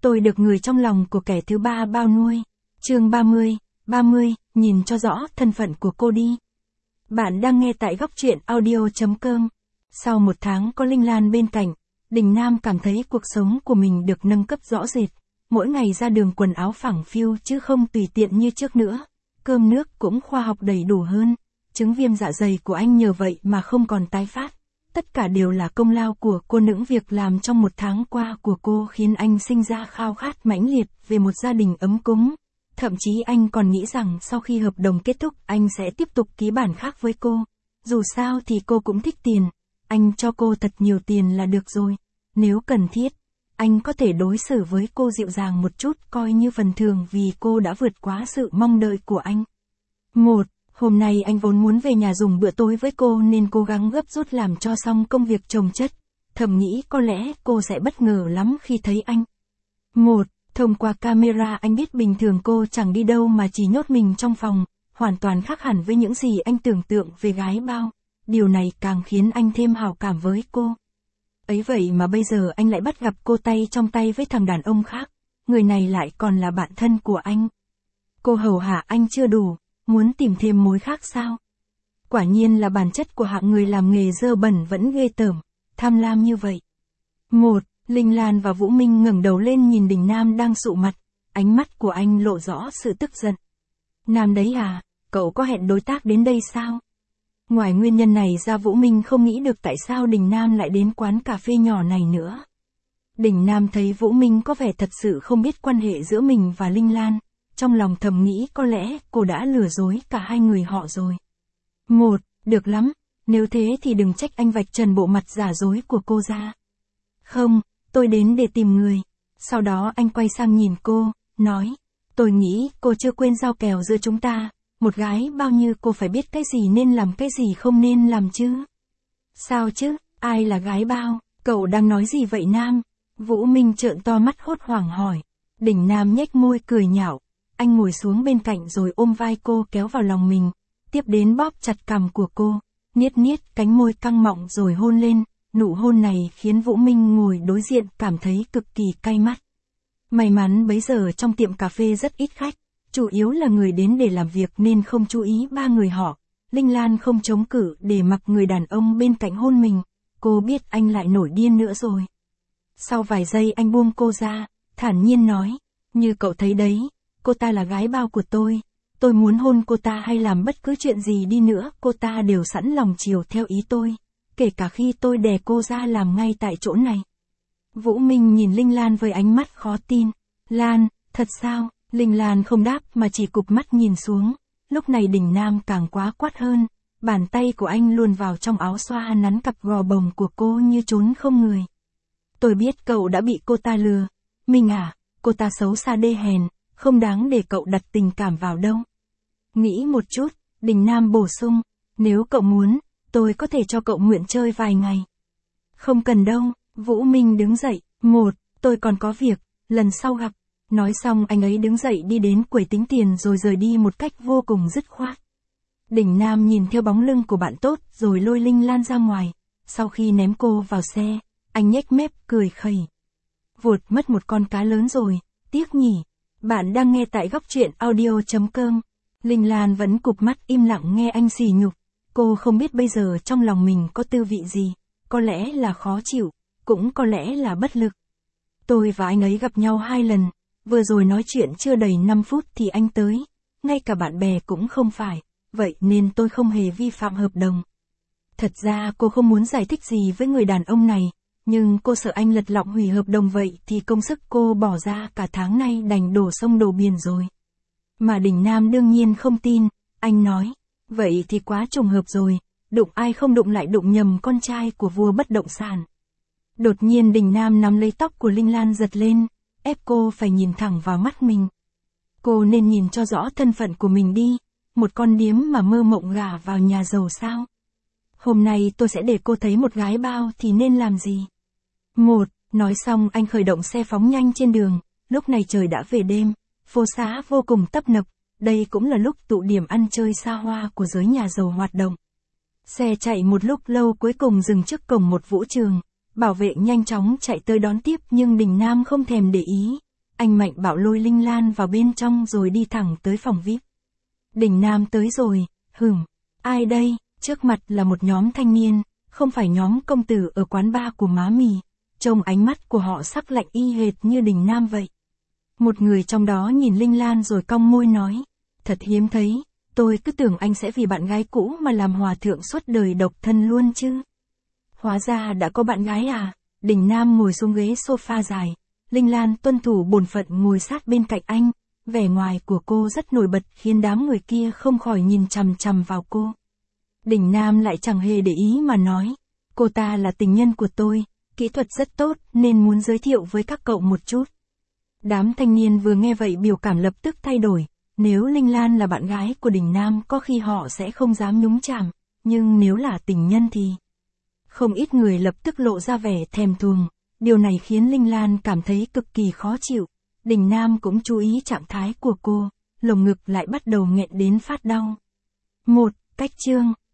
Tôi được người trong lòng của kẻ thứ ba bao nuôi. Chương 30, nhìn cho rõ thân phận của cô đi. Bạn đang nghe tại góc truyện audio.com. Sau một tháng có Linh Lan bên cạnh, Đình Nam cảm thấy cuộc sống của mình được nâng cấp rõ rệt. Mỗi ngày ra đường quần áo phẳng phiu chứ không tùy tiện như trước nữa. Cơm nước cũng khoa học đầy đủ hơn. Chứng viêm dạ dày của anh nhờ vậy mà không còn tái phát. Tất cả đều là công lao của cô. Những việc làm trong một tháng qua của cô khiến anh sinh ra khao khát mãnh liệt về một gia đình ấm cúng. Thậm chí anh còn nghĩ rằng sau khi hợp đồng kết thúc anh sẽ tiếp tục ký bản khác với cô. Dù sao thì cô cũng thích tiền. Anh cho cô thật nhiều tiền là được rồi. Nếu cần thiết, anh có thể đối xử với cô dịu dàng một chút coi như phần thưởng vì cô đã vượt quá sự mong đợi của anh. Hôm nay anh vốn muốn về nhà dùng bữa tối với cô nên cố gắng gấp rút làm cho xong công việc chồng chất. Thầm nghĩ có lẽ cô sẽ bất ngờ lắm khi thấy anh. Thông qua camera anh biết bình thường cô chẳng đi đâu mà chỉ nhốt mình trong phòng, hoàn toàn khác hẳn với những gì anh tưởng tượng về gái bao. Điều này càng khiến anh thêm hảo cảm với cô. Ấy vậy mà bây giờ anh lại bắt gặp cô tay trong tay với thằng đàn ông khác. Người này lại còn là bạn thân của anh. Cô hầu hạ anh chưa đủ, muốn tìm thêm mối khác sao? Quả nhiên là bản chất của hạng người làm nghề dơ bẩn vẫn ghê tởm, tham lam như vậy. Linh Lan và Vũ Minh ngẩng đầu lên nhìn Đình Nam đang sụ mặt, ánh mắt của anh lộ rõ sự tức giận. Nam đấy à, cậu có hẹn đối tác đến đây sao? Ngoài nguyên nhân này ra Vũ Minh không nghĩ được tại sao Đình Nam lại đến quán cà phê nhỏ này nữa. Đình Nam thấy Vũ Minh có vẻ thật sự không biết quan hệ giữa mình và Linh Lan, trong lòng thầm nghĩ có lẽ cô đã lừa dối cả hai người họ rồi. Được lắm, nếu thế thì đừng trách anh vạch trần bộ mặt giả dối của cô ra. Không, tôi đến để tìm người. Sau đó anh quay sang nhìn cô, nói, tôi nghĩ cô chưa quên giao kèo giữa chúng ta, một gái bao như cô phải biết cái gì nên làm cái gì không nên làm chứ. Sao chứ, ai là gái bao, cậu đang nói gì vậy Nam? Vũ Minh trợn to mắt hốt hoảng hỏi. Đình Nam nhếch môi cười nhạo, anh ngồi xuống bên cạnh rồi ôm vai cô kéo vào lòng mình, tiếp đến bóp chặt cằm của cô, niết cánh môi căng mọng rồi hôn lên. Nụ hôn này khiến Vũ Minh ngồi đối diện cảm thấy cực kỳ cay mắt. May mắn bấy giờ trong tiệm cà phê rất ít khách, chủ yếu là người đến để làm việc nên không chú ý ba người họ. Linh Lan không chống cự để mặc người đàn ông bên cạnh hôn mình, cô biết anh lại nổi điên nữa rồi. Sau vài giây anh buông cô ra, thản nhiên nói, như cậu thấy đấy, cô ta là gái bao của tôi muốn hôn cô ta hay làm bất cứ chuyện gì đi nữa cô ta đều sẵn lòng chiều theo ý tôi. Kể cả khi tôi đè cô ra làm ngay tại chỗ này. Vũ Minh nhìn Linh Lan với ánh mắt khó tin. Lan, thật sao? Linh Lan không đáp mà chỉ cụp mắt nhìn xuống. Lúc này Đình Nam càng quá quát hơn. Bàn tay của anh luồn vào trong áo xoa nắn cặp gò bồng của cô như trốn không người. Tôi biết cậu đã bị cô ta lừa. Minh à, cô ta xấu xa đê hèn, không đáng để cậu đặt tình cảm vào đâu. Nghĩ một chút, Đình Nam bổ sung, nếu cậu muốn, tôi có thể cho cậu mượn chơi vài ngày. Không cần đâu, Vũ Minh đứng dậy, tôi còn có việc, lần sau gặp. Nói xong anh ấy đứng dậy đi đến quầy tính tiền rồi rời đi một cách vô cùng dứt khoát. Đình Nam nhìn theo bóng lưng của bạn tốt rồi lôi Linh Lan ra ngoài. Sau khi ném cô vào xe, anh nhếch mép cười khẩy. Mất một con cá lớn rồi, tiếc nhỉ. Bạn đang nghe tại góc truyện audio.com. Linh Lan vẫn cụp mắt im lặng nghe anh sỉ nhục. Cô không biết bây giờ trong lòng mình có tư vị gì, có lẽ là khó chịu, cũng có lẽ là bất lực. Tôi và anh ấy gặp nhau 2 lần, vừa rồi nói chuyện chưa đầy 5 phút thì anh tới, ngay cả bạn bè cũng không phải, vậy nên tôi không hề vi phạm hợp đồng. Thật ra cô không muốn giải thích gì với người đàn ông này, nhưng cô sợ anh lật lọng hủy hợp đồng vậy thì công sức cô bỏ ra cả tháng nay đành đổ sông đổ biển rồi. Mà Đình Nam đương nhiên không tin, anh nói. Vậy thì quá trùng hợp rồi, đụng ai không đụng lại đụng nhầm con trai của vua bất động sản. Đột nhiên Đình Nam nắm lấy tóc của Linh Lan giật lên, ép cô phải nhìn thẳng vào mắt mình. Cô nên nhìn cho rõ thân phận của mình đi, một con điếm mà mơ mộng gả vào nhà giàu sao. Hôm nay tôi sẽ để cô thấy một gái bao thì nên làm gì. Nói xong anh khởi động xe phóng nhanh trên đường, lúc này trời đã về đêm, phố xá vô cùng tấp nập. Đây cũng là lúc tụ điểm ăn chơi xa hoa của giới nhà giàu hoạt động. Xe chạy một lúc lâu cuối cùng dừng trước cổng một vũ trường. Bảo vệ nhanh chóng chạy tới đón tiếp nhưng Đình Nam không thèm để ý. anh mạnh bạo lôi Linh Lan vào bên trong rồi đi thẳng tới phòng VIP. Đình Nam tới rồi, ai đây? Trước mặt là một nhóm thanh niên, không phải nhóm công tử ở quán bar của má mì, trông ánh mắt của họ sắc lạnh y hệt như Đình Nam vậy. Một người trong đó nhìn Linh Lan rồi cong môi nói, thật hiếm thấy, tôi cứ tưởng anh sẽ vì bạn gái cũ mà làm hòa thượng suốt đời độc thân luôn chứ. Hóa ra đã có bạn gái à? Đình Nam ngồi xuống ghế sofa dài, Linh Lan tuân thủ bổn phận ngồi sát bên cạnh anh, vẻ ngoài của cô rất nổi bật khiến đám người kia không khỏi nhìn chằm chằm vào cô. Đình Nam lại chẳng hề để ý mà nói, cô ta là tình nhân của tôi, kỹ thuật rất tốt nên muốn giới thiệu với các cậu một chút. Đám thanh niên vừa nghe vậy biểu cảm lập tức thay đổi, nếu Linh Lan là bạn gái của Đình Nam có khi họ sẽ không dám nhúng chạm, nhưng nếu là tình nhân thì... Không ít người lập tức lộ ra vẻ thèm thuồng, điều này khiến Linh Lan cảm thấy cực kỳ khó chịu. Đình Nam cũng chú ý trạng thái của cô, lồng ngực lại bắt đầu nghẹn đến phát đau. Cách chương